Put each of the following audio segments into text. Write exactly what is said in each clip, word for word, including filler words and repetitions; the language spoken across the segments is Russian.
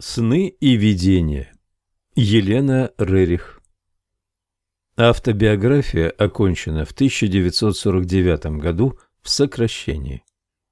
Сны и видения. Елена Рерих. Автобиография окончена в тысяча девятьсот сорок девятом году в сокращении.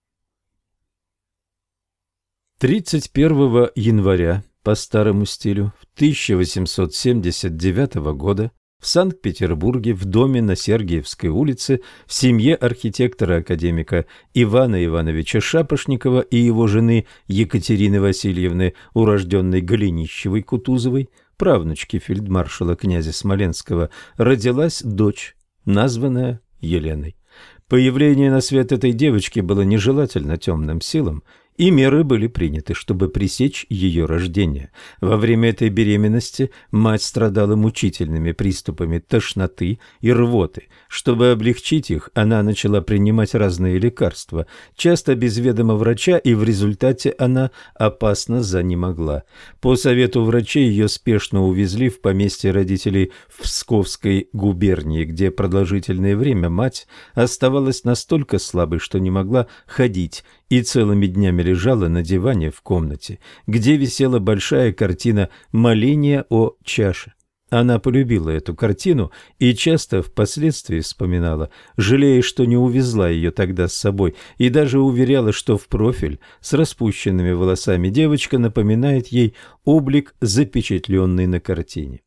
тридцать первого января по старому стилю тысяча восемьсот семьдесят девятого года в Санкт-Петербурге в доме на Сергиевской улице в семье архитектора-академика Ивана Ивановича Шапошникова и его жены Екатерины Васильевны, урожденной Голенищевой-Кутузовой, правнучки фельдмаршала князя Смоленского, родилась дочь, названная Еленой. Появление на свет этой девочки было нежелательно темным силам, и меры были приняты, чтобы пресечь ее рождение. Во время этой беременности мать страдала мучительными приступами тошноты и рвоты. Чтобы облегчить их, она начала принимать разные лекарства, часто без ведома врача, и в результате она опасно занемогла. По совету врачей ее спешно увезли в поместье родителей в Псковской губернии, где продолжительное время мать оставалась настолько слабой, что не могла ходить, и целыми днями лежала на диване в комнате, где висела большая картина моления о чаше. Она полюбила эту картину и часто впоследствии вспоминала, жалея, что не увезла ее тогда с собой, и даже уверяла, что в профиль с распущенными волосами девочка напоминает ей облик, запечатленный на картине.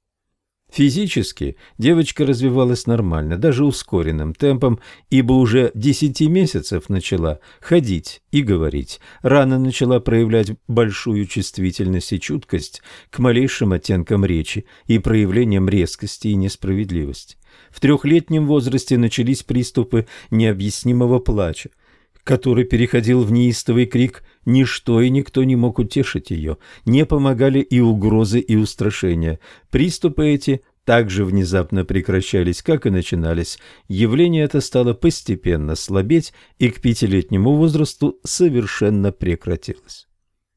Физически девочка развивалась нормально, даже ускоренным темпом, ибо уже десяти месяцев начала ходить и говорить. Рано начала проявлять большую чувствительность и чуткость к малейшим оттенкам речи и проявлениям резкости и несправедливости. В трехлетнем возрасте начались приступы необъяснимого плача, который переходил в неистовый крик. Ничто и никто не мог утешить ее, не помогали и угрозы, и устрашения. Приступы эти также внезапно прекращались, как и начинались. Явление это стало постепенно слабеть и к пятилетнему возрасту совершенно прекратилось.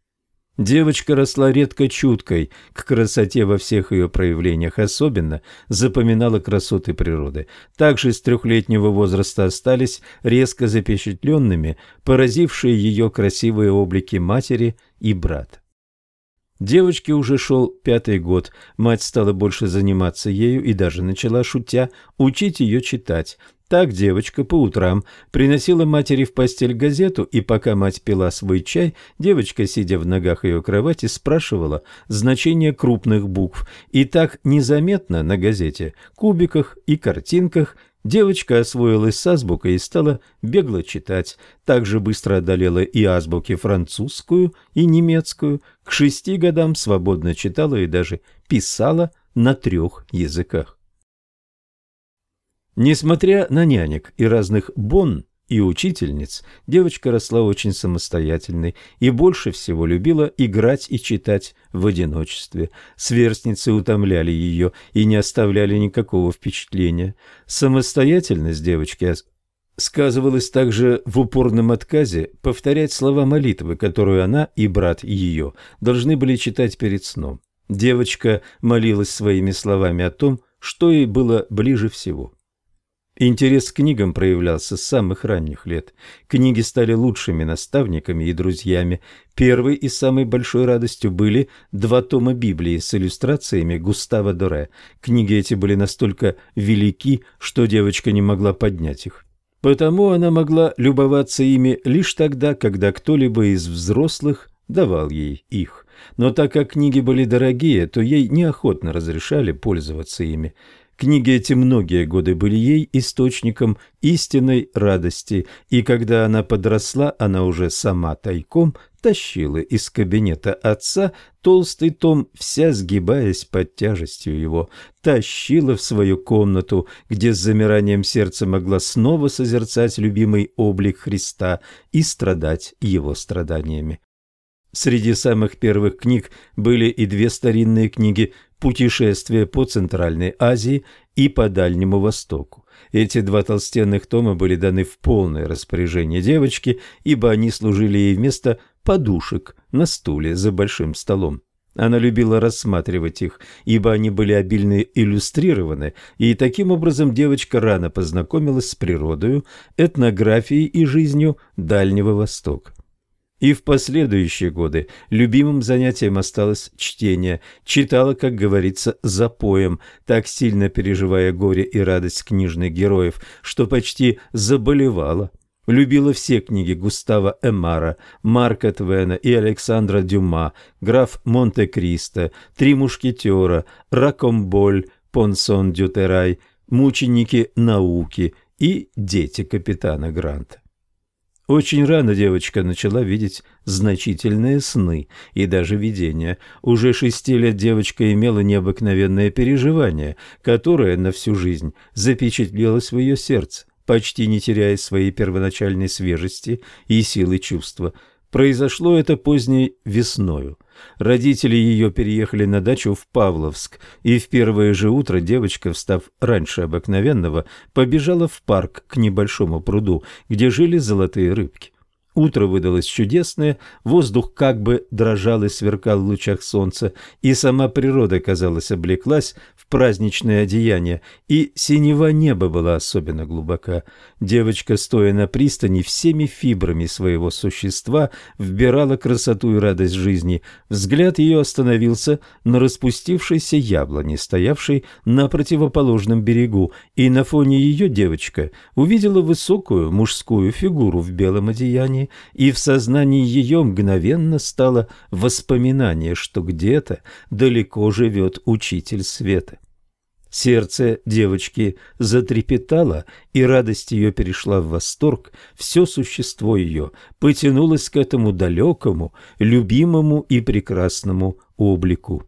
Девочка росла редко чуткой к красоте во всех ее проявлениях, особенно запоминала красоты природы. Также с трехлетнего возраста остались резко запечатленными поразившие ее красивые облики матери и брата. Девочке уже шел пятый год, мать стала больше заниматься ею и даже начала, шутя, учить ее читать. Так девочка по утрам приносила матери в постель газету, и пока мать пила свой чай, девочка, сидя в ногах ее кровати, спрашивала значение крупных букв. И так незаметно на газете, кубиках и картинках девочка освоилась с азбукой и стала бегло читать. Также быстро одолела и азбуки французскую и немецкую. К шести годам свободно читала и даже писала на трех языках. Несмотря на нянек и разных бонн и учительниц, девочка росла очень самостоятельной и больше всего любила играть и читать в одиночестве. Сверстницы утомляли ее и не оставляли никакого впечатления. Самостоятельность девочки сказывалась также в упорном отказе повторять слова молитвы, которую она и брат ее должны были читать перед сном. Девочка молилась своими словами о том, что ей было ближе всего. Интерес к книгам проявлялся с самых ранних лет. Книги стали лучшими наставниками и друзьями. Первой и самой большой радостью были два тома Библии с иллюстрациями Густава Доре. Книги эти были настолько велики, что девочка не могла поднять их. Потому она могла любоваться ими лишь тогда, когда кто-либо из взрослых давал ей их. Но так как книги были дорогие, то ей неохотно разрешали пользоваться ими. Книги эти многие годы были ей источником истинной радости, и когда она подросла, она уже сама тайком тащила из кабинета отца толстый том, вся сгибаясь под тяжестью его, тащила в свою комнату, где с замиранием сердца могла снова созерцать любимый облик Христа и страдать его страданиями. Среди самых первых книг были и две старинные книги «Путешествие по Центральной Азии» и «По Дальнему Востоку». Эти два толстенных тома были даны в полное распоряжение девочки, ибо они служили ей вместо подушек на стуле за большим столом. Она любила рассматривать их, ибо они были обильно иллюстрированы, и таким образом девочка рано познакомилась с природою, этнографией и жизнью Дальнего Востока. И в последующие годы любимым занятием осталось чтение. Читала, как говорится, запоем, так сильно переживая горе и радость книжных героев, что почти заболевала. Любила все книги Густава Эмара, Марка Твена и Александра Дюма, граф Монте-Кристо, Три мушкетера, Ракомболь, Понсон Дютерай, Мученики науки и Дети капитана Гранта. Очень рано девочка начала видеть значительные сны и даже видения. Уже шести лет девочка имела необыкновенное переживание, которое на всю жизнь запечатлелось в ее сердце, почти не теряя своей первоначальной свежести и силы чувства. Произошло это поздней весною. Родители ее переехали на дачу в Павловск, и в первое же утро девочка, встав раньше обыкновенного, побежала в парк к небольшому пруду, где жили золотые рыбки. Утро выдалось чудесное, воздух как бы дрожал и сверкал в лучах солнца, и сама природа, казалось, облеклась в праздничное одеяние, и синева неба была особенно глубока. Девочка, стоя на пристани, всеми фибрами своего существа вбирала красоту и радость жизни. Взгляд ее остановился на распустившейся яблоне, стоявшей на противоположном берегу, и на фоне ее девочка увидела высокую мужскую фигуру в белом одеянии, и в сознании ее мгновенно стало воспоминание, что где-то далеко живет учитель света. Сердце девочки затрепетало, и радость ее перешла в восторг, все существо ее потянулось к этому далекому, любимому и прекрасному облику.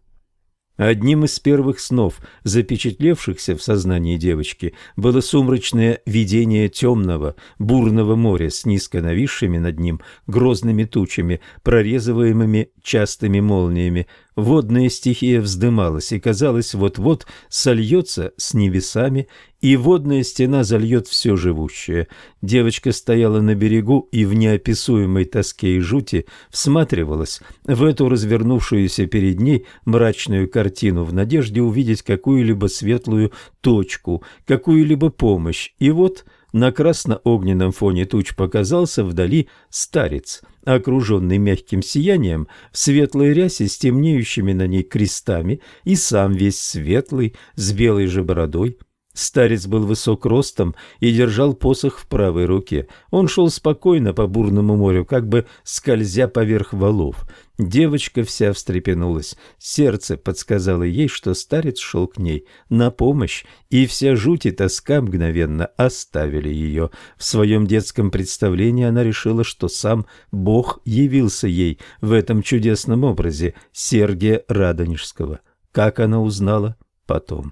Одним из первых снов, запечатлевшихся в сознании девочки, было сумрачное видение темного, бурного моря с низко нависшими над ним грозными тучами, прорезываемыми частыми молниями. Водная стихия вздымалась и, казалось, вот-вот сольется с небесами, и водная стена зальет все живущее. Девочка стояла на берегу и в неописуемой тоске и жути всматривалась в эту развернувшуюся перед ней мрачную картину в надежде увидеть какую-либо светлую точку, какую-либо помощь. И вот на красно-огненном фоне туч показался вдали старец, окруженный мягким сиянием, в светлой рясе с темнеющими на ней крестами, и сам весь светлый, с белой же бородой. Старец был высок ростом и держал посох в правой руке. Он шел спокойно по бурному морю, как бы скользя поверх валов. Девочка вся встрепенулась. Сердце подсказало ей, что старец шел к ней на помощь, и вся жуть и тоска мгновенно оставили ее. В своем детском представлении она решила, что сам Бог явился ей в этом чудесном образе Сергия Радонежского. Как она узнала потом.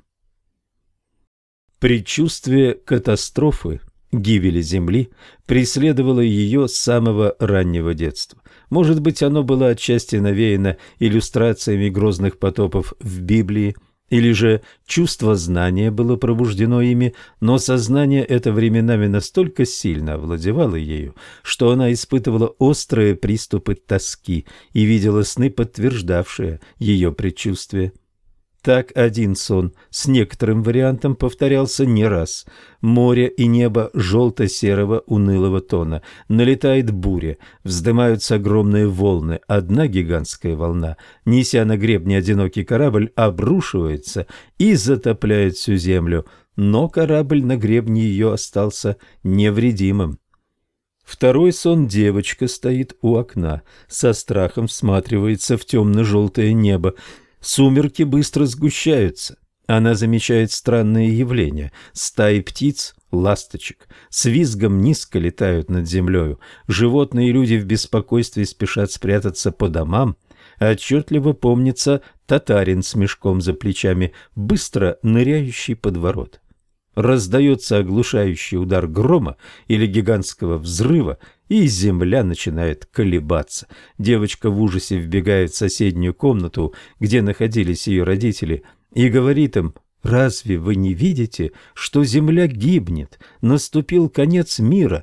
Предчувствие катастрофы, гибели Земли, преследовало ее с самого раннего детства. Может быть, оно было отчасти навеяно иллюстрациями грозных потопов в Библии, или же чувство знания было пробуждено ими, но сознание это временами настолько сильно овладевало ею, что она испытывала острые приступы тоски и видела сны, подтверждавшие ее предчувствие. Так один сон с некоторым вариантом повторялся не раз. Море и небо желто-серого унылого тона. Налетает буря, вздымаются огромные волны. Одна гигантская волна, неся на гребне одинокий корабль, обрушивается и затопляет всю землю. Но корабль на гребне ее остался невредимым. Второй сон: девочка стоит у окна, со страхом всматривается в темно-желтое небо. Сумерки быстро сгущаются. Она замечает странные явления. Стаи птиц, ласточек, с визгом низко летают над землею. Животные и люди в беспокойстве спешат спрятаться по домам. Отчетливо помнится татарин с мешком за плечами, быстро ныряющий под ворота. Раздается оглушающий удар грома или гигантского взрыва, и земля начинает колебаться. Девочка в ужасе вбегает в соседнюю комнату, где находились ее родители, и говорит им: «Разве вы не видите, что земля гибнет? Наступил конец мира».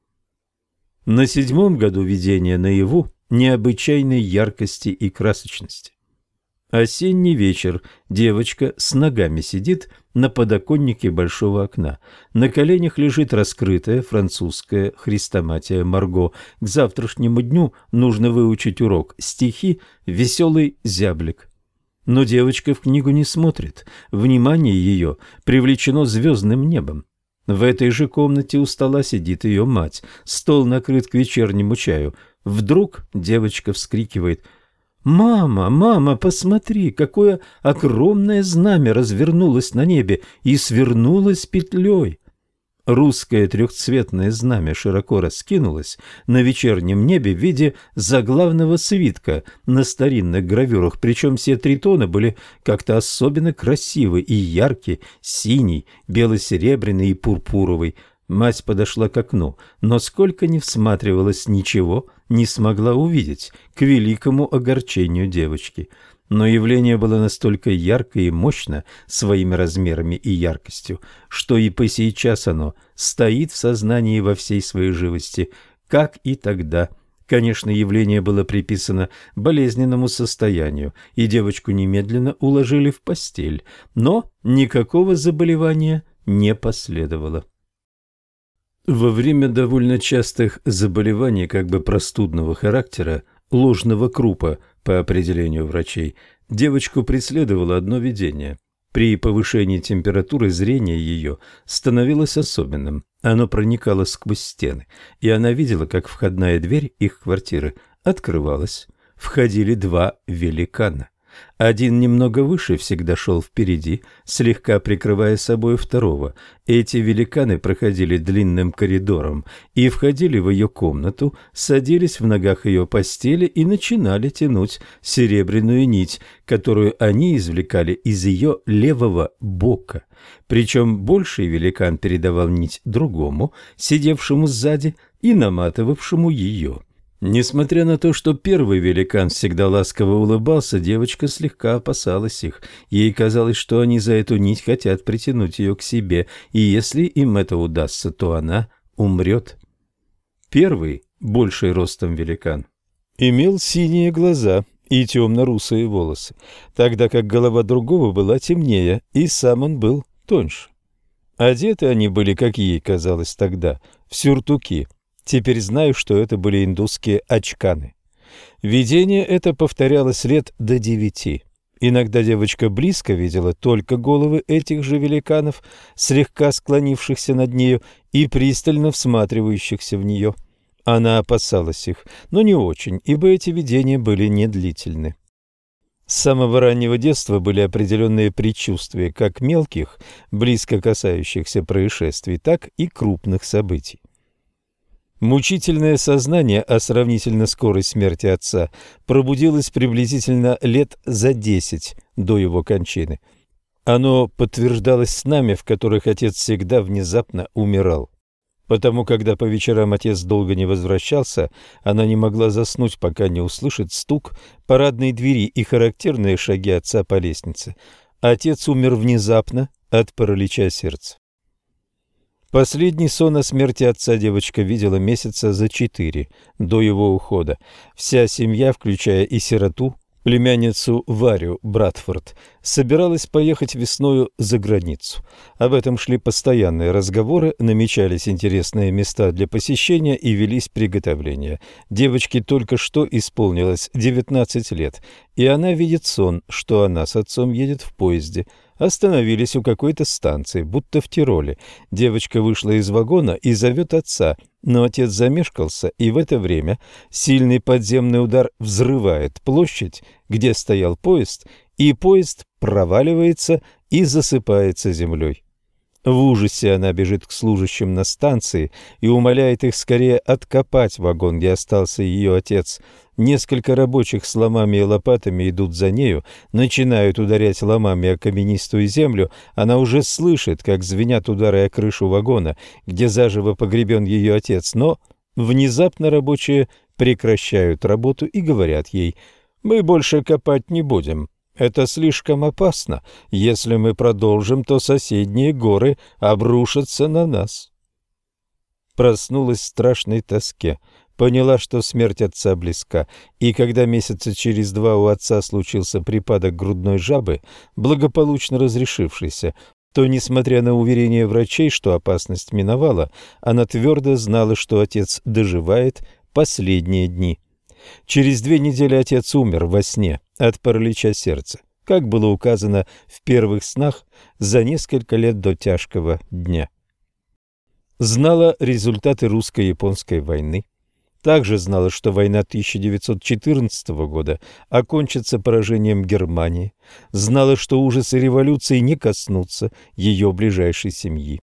На седьмом году видения наяву необычайной яркости и красочности. Осенний вечер. Девочка с ногами сидит на подоконнике большого окна. На коленях лежит раскрытая французская хрестоматия Марго. К завтрашнему дню нужно выучить урок стихи «Веселый зяблик». Но девочка в книгу не смотрит. Внимание ее привлечено звездным небом. В этой же комнате у стола сидит ее мать. Стол накрыт к вечернему чаю. Вдруг девочка вскрикивает: «Мама, мама, посмотри, какое огромное знамя развернулось на небе и свернулось петлей!» Русское трехцветное знамя широко раскинулось на вечернем небе в виде заглавного свитка на старинных гравюрах, причем все три тона были как-то особенно красивы и яркие: синий, бело-серебряный и пурпуровый. Мать подошла к окну, но сколько ни всматривалась, ничего не смогла увидеть, к великому огорчению девочки. Но явление было настолько ярко и мощно своими размерами и яркостью, что и по сейчас оно стоит в сознании во всей своей живости, как и тогда. Конечно, явление было приписано болезненному состоянию, и девочку немедленно уложили в постель, но никакого заболевания не последовало. Во время довольно частых заболеваний как бы простудного характера, ложного крупа по определению врачей, девочку преследовало одно видение. При повышении температуры зрение ее становилось особенным, оно проникало сквозь стены, и она видела, как входная дверь их квартиры открывалась. Входили два великана. Один немного выше всегда шел впереди, слегка прикрывая собой второго. Эти великаны проходили длинным коридором и входили в ее комнату, садились в ногах ее постели и начинали тянуть серебряную нить, которую они извлекали из ее левого бока. Причем больший великан передавал нить другому, сидевшему сзади и наматывавшему ее. Несмотря на то, что первый великан всегда ласково улыбался, девочка слегка опасалась их. Ей казалось, что они за эту нить хотят притянуть ее к себе, и если им это удастся, то она умрет. Первый, больший ростом великан, имел синие глаза и темно-русые волосы, тогда как голова другого была темнее, и сам он был тоньше. Одеты они были, как ей казалось тогда, в сюртуки. Теперь знаю, что это были индусские очканы. Видение это повторялось лет до девяти. Иногда девочка близко видела только головы этих же великанов, слегка склонившихся над нею и пристально всматривающихся в нее. Она опасалась их, но не очень, ибо эти видения были недлительны. С самого раннего детства были определенные предчувствия как мелких, близко касающихся происшествий, так и крупных событий. Мучительное сознание о сравнительно скорой смерти отца пробудилось приблизительно лет за десять до его кончины. Оно подтверждалось снами, в которых отец всегда внезапно умирал. Потому, когда по вечерам отец долго не возвращался, она не могла заснуть, пока не услышит стук парадной двери и характерные шаги отца по лестнице. Отец умер внезапно от паралича сердца. Последний сон о смерти отца девочка видела месяца за четыре до его ухода. Вся семья, включая и сироту, племянницу Варю Братфорд, собиралась поехать весною за границу. Об этом шли постоянные разговоры, намечались интересные места для посещения и велись приготовления. Девочке только что исполнилось девятнадцать лет, и она видит сон, что она с отцом едет в поезде. Остановились у какой-то станции, будто в Тироле. Девочка вышла из вагона и зовет отца, но отец замешкался, и в это время сильный подземный удар взрывает площадь, где стоял поезд, и поезд проваливается и засыпается землей. В ужасе она бежит к служащим на станции и умоляет их скорее откопать вагон, где остался ее отец. Несколько рабочих с ломами и лопатами идут за нею, начинают ударять ломами о каменистую землю. Она уже слышит, как звенят удары о крышу вагона, где заживо погребен ее отец, но внезапно рабочие прекращают работу и говорят ей: «Мы больше копать не будем. Это слишком опасно. Если мы продолжим, то соседние горы обрушатся на нас». Проснулась в страшной тоске. поняла, что смерть отца близка, и когда месяца через два у отца случился припадок грудной жабы, благополучно разрешившийся, то, несмотря на уверения врачей, что опасность миновала, она твердо знала, что отец доживает последние дни. Через две недели отец умер во сне от паралича сердца, как было указано в первых снах за несколько лет до тяжкого дня. Знала результаты русско-японской войны. Также знала, что война тысяча девятьсот четырнадцатого года окончится поражением Германии. Знала, что ужасы революции не коснутся ее ближайшей семьи.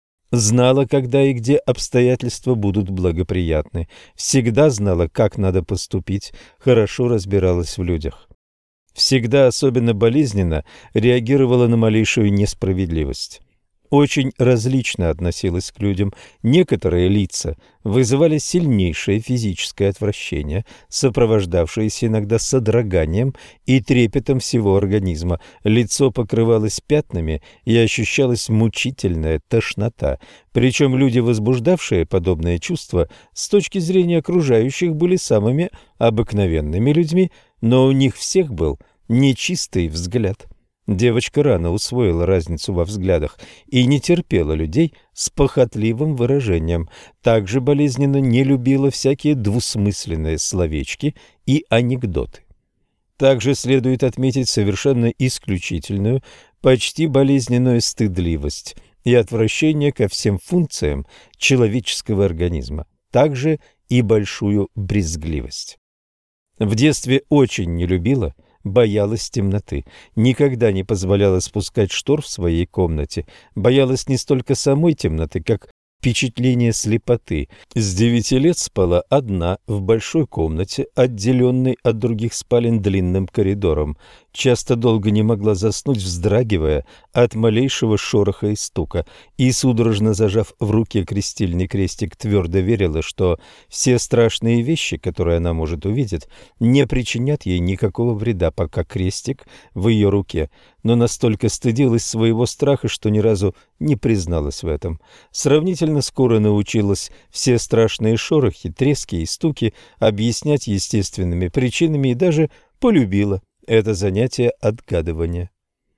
Знала, когда и где обстоятельства будут благоприятны. Всегда знала, как надо поступить, хорошо разбиралась в людях. Всегда особенно болезненно реагировала на малейшую несправедливость. Очень различно относилась к людям. Некоторые лица вызывали сильнейшее физическое отвращение, сопровождавшееся иногда содроганием и трепетом всего организма. Лицо покрывалось пятнами и ощущалась мучительная тошнота. Причем люди, возбуждавшие подобные чувства, с точки зрения окружающих, были самыми обыкновенными людьми, но у них всех был нечистый взгляд. Девочка рано усвоила разницу во взглядах и не терпела людей с похотливым выражением. Также болезненно не любила всякие двусмысленные словечки и анекдоты. Также следует отметить совершенно исключительную, почти болезненную стыдливость и отвращение ко всем функциям человеческого организма, также и большую брезгливость. В детстве очень не любила, боялась темноты, никогда не позволяла спускать штор в своей комнате, боялась не столько самой темноты, как впечатления слепоты. С девяти лет спала одна в большой комнате, отделенной от других спален длинным коридором. Часто долго не могла заснуть, вздрагивая от малейшего шороха и стука, и, судорожно зажав в руке крестильный крестик, твердо верила, что все страшные вещи, которые она может увидеть, не причинят ей никакого вреда, пока крестик в ее руке, но настолько стыдилась своего страха, что ни разу не призналась в этом. Сравнительно скоро научилась все страшные шорохи, трески и стуки объяснять естественными причинами и даже полюбила это занятие отгадывания.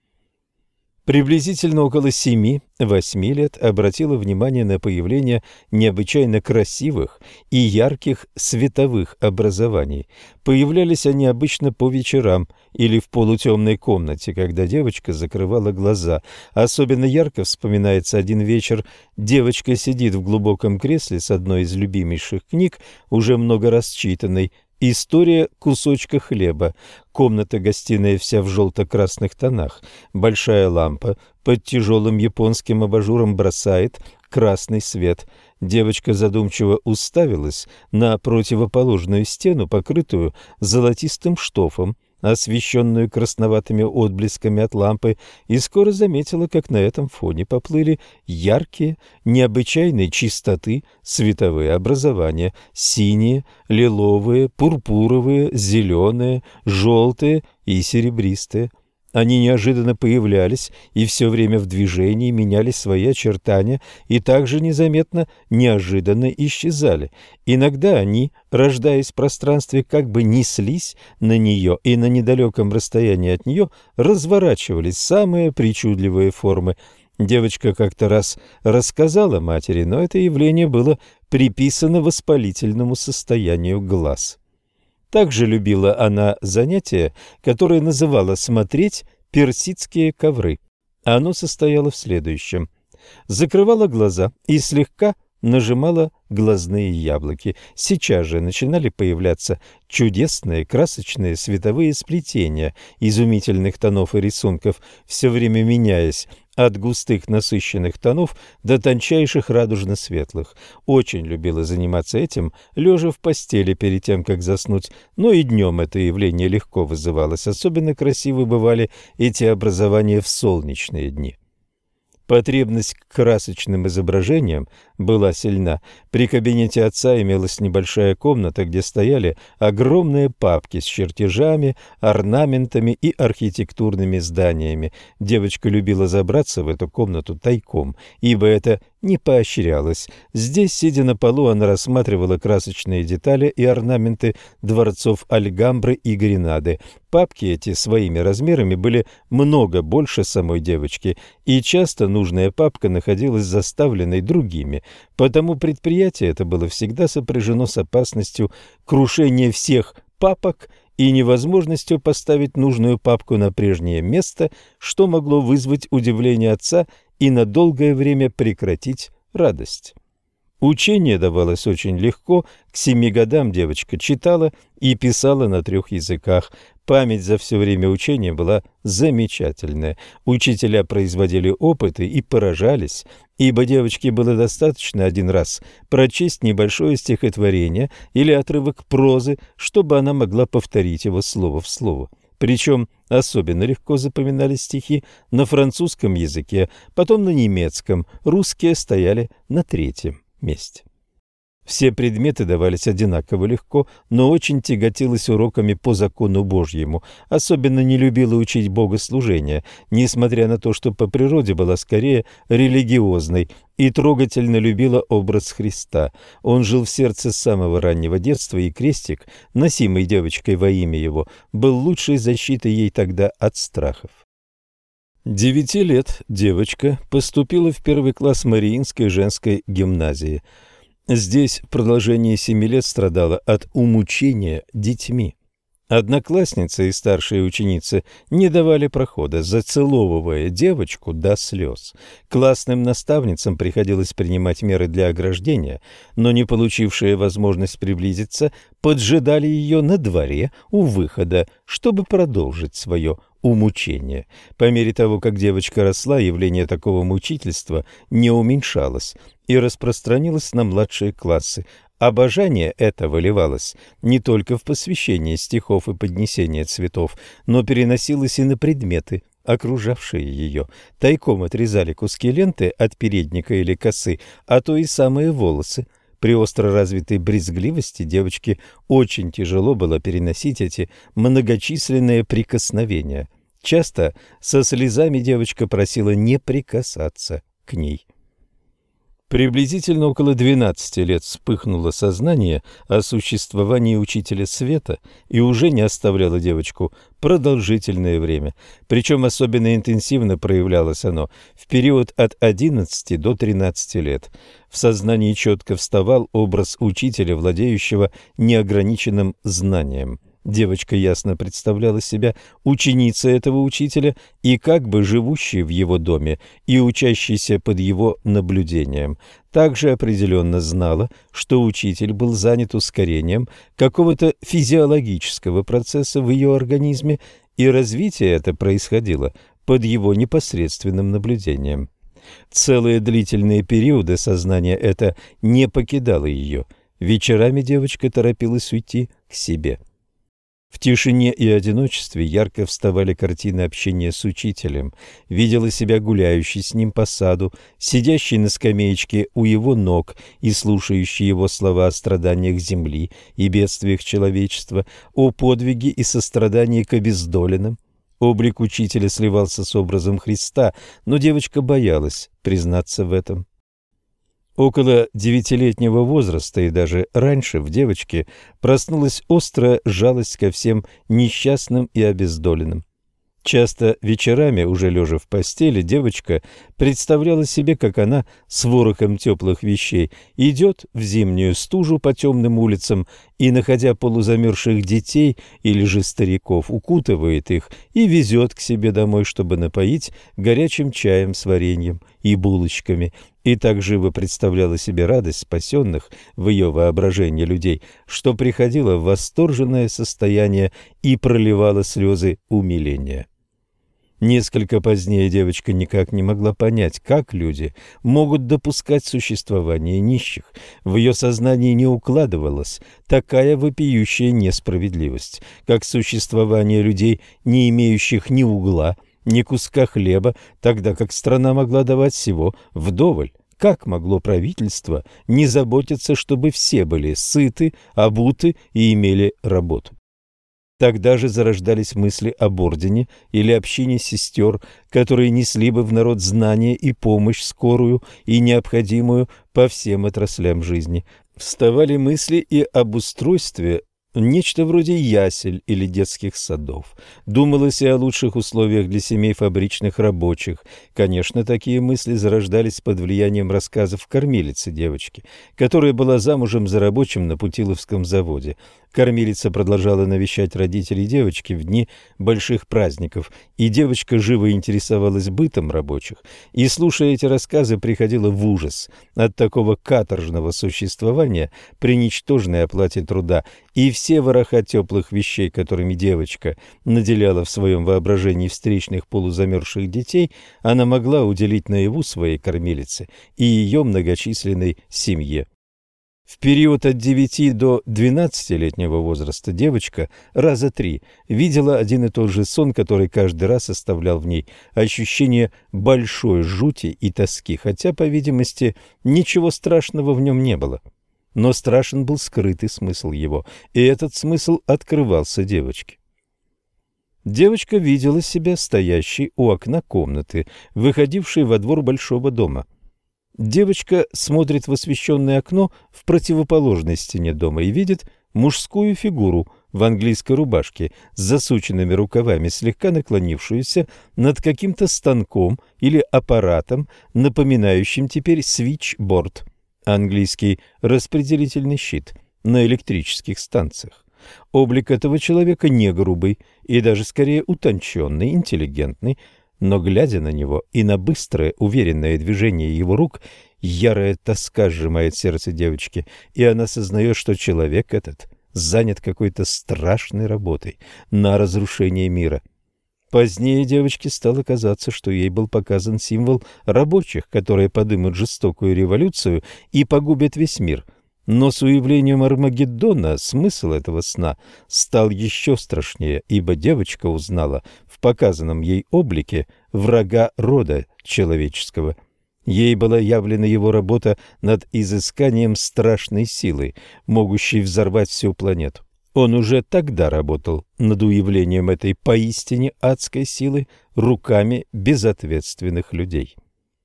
Приблизительно около семи-восьми лет обратила внимание на появление необычайно красивых и ярких световых образований. Появлялись они обычно по вечерам или в полутемной комнате, когда девочка закрывала глаза. Особенно ярко вспоминается один вечер. Девочка сидит в глубоком кресле с одной из любимейших книг, уже много раз читанной, «История кусочка хлеба». Комната-гостиная вся в желто-красных тонах. Большая лампа под тяжелым японским абажуром бросает красный свет. Девочка задумчиво уставилась на противоположную стену, покрытую золотистым штофом, освещенную красноватыми отблесками от лампы, и скоро заметила, как на этом фоне поплыли яркие, необычайной чистоты световые образования: синие, лиловые, пурпуровые, зеленые, желтые и серебристые. Они неожиданно появлялись и все время в движении меняли свои очертания и также незаметно, неожиданно исчезали. Иногда они, рождаясь в пространстве, как бы неслись на нее, и на недалеком расстоянии от нее разворачивались самые причудливые формы. Девочка как-то раз рассказала матери, но это явление было приписано воспалительному состоянию глаз. Также любила она занятие, которое называла «смотреть персидские ковры». Оно состояло в следующем. Закрывала глаза и слегка нажимала глазные яблоки. Сейчас же начинали появляться чудесные красочные световые сплетения изумительных тонов и рисунков, все время меняясь от густых насыщенных тонов до тончайших радужно-светлых. Очень любила заниматься этим, лежа в постели перед тем, как заснуть, но и днем это явление легко вызывалось. Особенно красивы бывали эти образования в солнечные дни. Потребность к красочным изображениям была сильна. При кабинете отца имелась небольшая комната, где стояли огромные папки с чертежами, орнаментами и архитектурными зданиями. Девочка любила забраться в эту комнату тайком, ибо это не поощрялось. Здесь, сидя на полу, она рассматривала красочные детали и орнаменты дворцов Альгамбры и Гренады. Папки эти своими размерами были много больше самой девочки, и часто нужная папка находилась заставленной другими, потому предприятие это было всегда сопряжено с опасностью крушения всех папок и невозможностью поставить нужную папку на прежнее место, что могло вызвать удивление отца и на долгое время прекратить радость. Учение давалось очень легко. К семи годам девочка читала и писала на трех языках. Память за все время учения была замечательная. Учителя производили опыты и поражались, ибо девочке было достаточно один раз прочесть небольшое стихотворение или отрывок прозы, чтобы она могла повторить его слово в слово. Причем особенно легко запоминались стихи на французском языке, потом на немецком, русские стояли на третьем месте. Все предметы давались одинаково легко, но очень тяготилась уроками по закону Божьему. Особенно не любила учить богослужения, несмотря на то, что по природе была скорее религиозной, и трогательно любила образ Христа. Он жил в сердце с самого раннего детства, и крестик, носимый девочкой во имя его, был лучшей защитой ей тогда от страхов. Девяти лет девочка поступила в первый класс Мариинской женской гимназии. Здесь в продолжении семи лет страдала от умучения детьми. Одноклассницы и старшие ученицы не давали прохода, зацеловывая девочку до слез. Классным наставницам приходилось принимать меры для ограждения, но не получившие возможность приблизиться, поджидали ее на дворе у выхода, чтобы продолжить свое умучение. По мере того, как девочка росла, явление такого мучительства не уменьшалось и распространилось на младшие классы. Обожание это выливалось не только в посвящение стихов и поднесение цветов, но переносилось и на предметы, окружавшие ее. Тайком отрезали куски ленты от передника или косы, а то и самые волосы. При остро развитой брезгливости девочке очень тяжело было переносить эти многочисленные прикосновения. Часто со слезами девочка просила не прикасаться к ней. Приблизительно около двенадцати лет вспыхнуло сознание о существовании учителя света и уже не оставляло девочку продолжительное время. Причем особенно интенсивно проявлялось оно в период от одиннадцати до тринадцати лет. В сознании четко вставал образ учителя, владеющего неограниченным знанием. Девочка ясно представляла себя ученицей этого учителя и как бы живущей в его доме и учащейся под его наблюдением. Также определенно знала, что учитель был занят ускорением какого-то физиологического процесса в ее организме, и развитие это происходило под его непосредственным наблюдением. Целые длительные периоды сознание это не покидало ее. Вечерами девочка торопилась уйти к себе. В тишине и одиночестве ярко вставали картины общения с учителем. Видела себя гуляющей с ним по саду, сидящей на скамеечке у его ног и слушающей его слова о страданиях земли и бедствиях человечества, о подвиге и сострадании к обездоленным. Облик учителя сливался с образом Христа, но девочка боялась признаться в этом. Около девятилетнего возраста и даже раньше в девочке проснулась острая жалость ко всем несчастным и обездоленным. Часто вечерами, уже лежа в постели, девочка представляла себе, как она с ворохом теплых вещей идет в зимнюю стужу по темным улицам и, находя полузамерзших детей или же стариков, укутывает их и везет к себе домой, чтобы напоить горячим чаем с вареньем и булочками. И так живо представляла себе радость спасенных в ее воображении людей, что приходила в восторженное состояние и проливала слезы умиления. Несколько позднее девочка никак не могла понять, как люди могут допускать существование нищих. В ее сознании не укладывалась такая вопиющая несправедливость, как существование людей, не имеющих ни угла, ни куска хлеба, тогда как страна могла давать всего вдоволь. Как могло правительство не заботиться, чтобы все были сыты, обуты и имели работу? Тогда же зарождались мысли об ордене или общине сестер, которые несли бы в народ знания и помощь скорую и необходимую по всем отраслям жизни. Вставали мысли и об устройстве нечто вроде ясель или детских садов. Думалось и о лучших условиях для семей фабричных рабочих. Конечно, такие мысли зарождались под влиянием рассказов кормилицы девочки, которая была замужем за рабочим на Путиловском заводе. Кормилица продолжала навещать родителей девочки в дни больших праздников, и девочка живо интересовалась бытом рабочих, и, слушая эти рассказы, приходила в ужас от такого каторжного существования при ничтожной оплате труда, и все вороха теплых вещей, которыми девочка наделяла в своем воображении встречных полузамерзших детей, она могла уделить наяву своей кормилице и ее многочисленной семье. В период от девяти до двенадцатилетнего возраста девочка раза три видела один и тот же сон, который каждый раз оставлял в ней ощущение большой жути и тоски, хотя, по видимости, ничего страшного в нем не было. Но страшен был скрытый смысл его, и этот смысл открывался девочке. Девочка видела себя стоящей у окна комнаты, выходившей во двор большого дома. Девочка смотрит в освещенное окно в противоположной стене дома и видит мужскую фигуру в английской рубашке с засученными рукавами, слегка наклонившуюся над каким-то станком или аппаратом, напоминающим теперь свитчборд, английский распределительный щит, на электрических станциях. Облик этого человека не грубый и даже скорее утонченный, интеллигентный, но, глядя на него и на быстрое, уверенное движение его рук, ярая тоска сжимает сердце девочки, и она сознает, что человек этот занят какой-то страшной работой на разрушение мира. Позднее девочке стало казаться, что ей был показан символ рабочих, которые подымут жестокую революцию и погубят весь мир. Но с уявлением Армагеддона смысл этого сна стал еще страшнее, ибо девочка узнала в показанном ей облике врага рода человеческого. Ей была явлена его работа над изысканием страшной силы, могущей взорвать всю планету. Он уже тогда работал над уявлением этой поистине адской силы руками безответственных людей.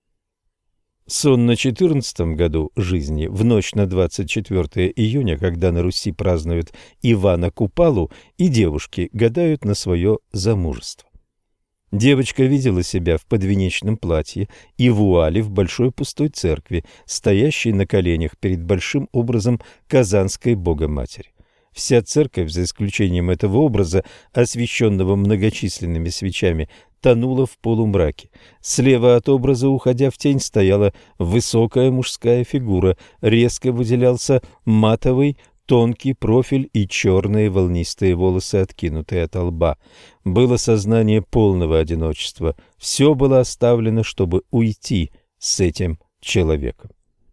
Сон на четырнадцатом году жизни, в ночь на двадцать четвёртое июня, когда на Руси празднуют Ивана Купалу, и девушки гадают на свое замужество. Девочка видела себя в подвенечном платье и вуале в большой пустой церкви, стоящей на коленях перед большим образом Казанской Богоматери. Вся церковь, за исключением этого образа, освещенного многочисленными свечами, тонула в полумраке. Слева от образа, уходя в тень, стояла высокая мужская фигура, резко выделялся матовый, тонкий профиль и черные волнистые волосы, откинутые от лба. Было сознание полного одиночества. Все было оставлено, чтобы уйти с этим человеком.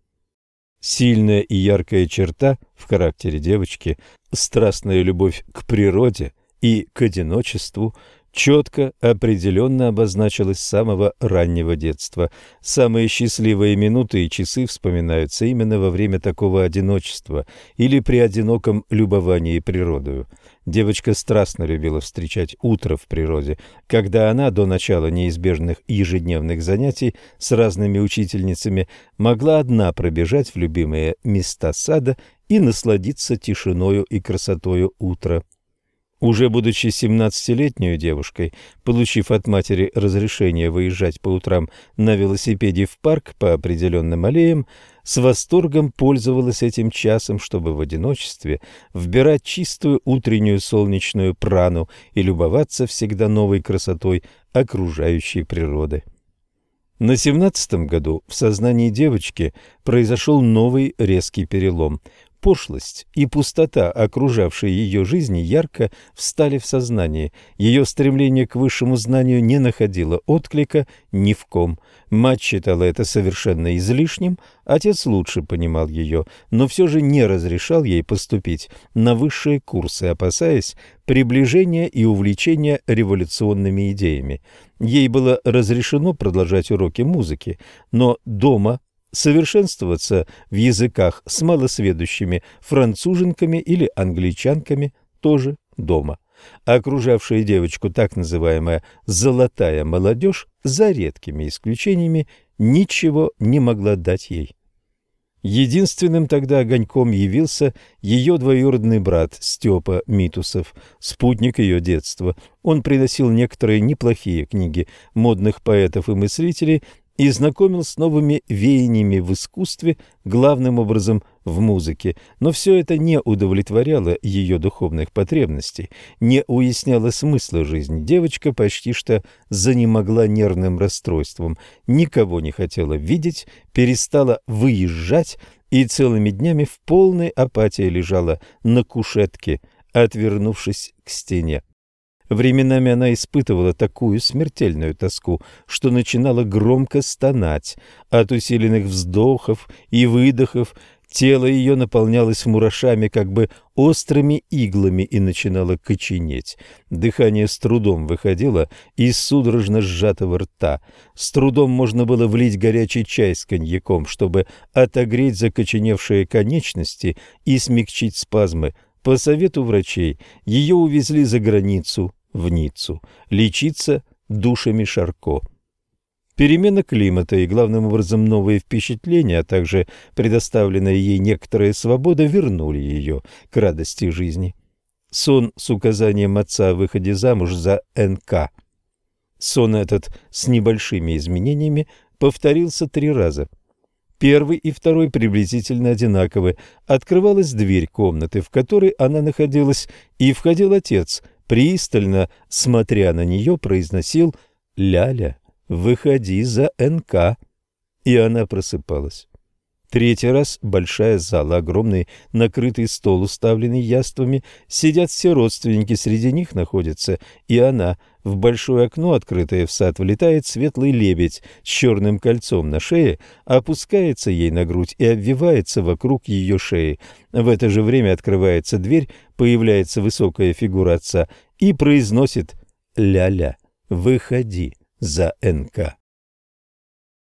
Сильная и яркая черта в характере девочки, страстная любовь к природе и к одиночеству, четко, определенно обозначилась с самого раннего детства. Самые счастливые минуты и часы вспоминаются именно во время такого одиночества или при одиноком любовании природою. Девочка страстно любила встречать утро в природе, когда она до начала неизбежных ежедневных занятий с разными учительницами могла одна пробежать в любимые места сада и насладиться тишиною и красотою утра. Уже будучи семнадцатилетней девушкой, получив от матери разрешение выезжать по утрам на велосипеде в парк по определенным аллеям, с восторгом пользовалась этим часом, чтобы в одиночестве вбирать чистую утреннюю солнечную прану и любоваться всегда новой красотой окружающей природы. На семнадцатом году в сознании девочки произошел новый резкий перелом. Пошлость и пустота, окружавшей ее жизни, ярко встали в сознании. Ее стремление к высшему знанию не находило отклика ни в ком. Мать считала это совершенно излишним, отец лучше понимал ее, но все же не разрешал ей поступить на высшие курсы, опасаясь приближения и увлечения революционными идеями. Ей было разрешено продолжать уроки музыки, но дома совершенствоваться в языках с малосведущими француженками или англичанками тоже дома. Окружавшая девочку так называемая «золотая молодежь», за редкими исключениями, ничего не могла дать ей. Единственным тогда огоньком явился ее двоюродный брат Степа Митусов, спутник ее детства. Он приносил некоторые неплохие книги модных поэтов и мыслителей и знакомил с новыми веяниями в искусстве, главным образом в музыке. Но все это не удовлетворяло ее духовных потребностей, не уясняло смысла жизни. Девочка почти что занемогла нервным расстройством, никого не хотела видеть, перестала выезжать и целыми днями в полной апатии лежала на кушетке, отвернувшись к стене. Временами она испытывала такую смертельную тоску, что начинала громко стонать. От усиленных вздохов и выдохов тело ее наполнялось мурашами, как бы острыми иглами, и начинало коченеть. Дыхание с трудом выходило из судорожно сжатого рта. С трудом можно было влить горячий чай с коньяком, чтобы отогреть закоченевшие конечности и смягчить спазмы. По совету врачей ее увезли за границу, в Ниццу, лечиться душами Шарко. Перемена климата и, главным образом, новые впечатления, а также предоставленная ей некоторая свобода, вернули ее к радости жизни. Сон с указанием отца о выходе замуж за Н К. Сон этот с небольшими изменениями повторился три раза. Первый и второй приблизительно одинаковы. Открывалась дверь комнаты, в которой она находилась, и входил отец, пристально, смотря на нее, произносил «Ляля, выходи за Н К», и она просыпалась. Третий раз большая зала, огромный накрытый стол, уставленный яствами, сидят все родственники, среди них находится и она. В большое окно, открытое в сад, влетает светлый лебедь с черным кольцом на шее, опускается ей на грудь и обвивается вокруг ее шеи. В это же время открывается дверь, появляется высокая фигура отца и произносит «Ляля, выходи за Н К».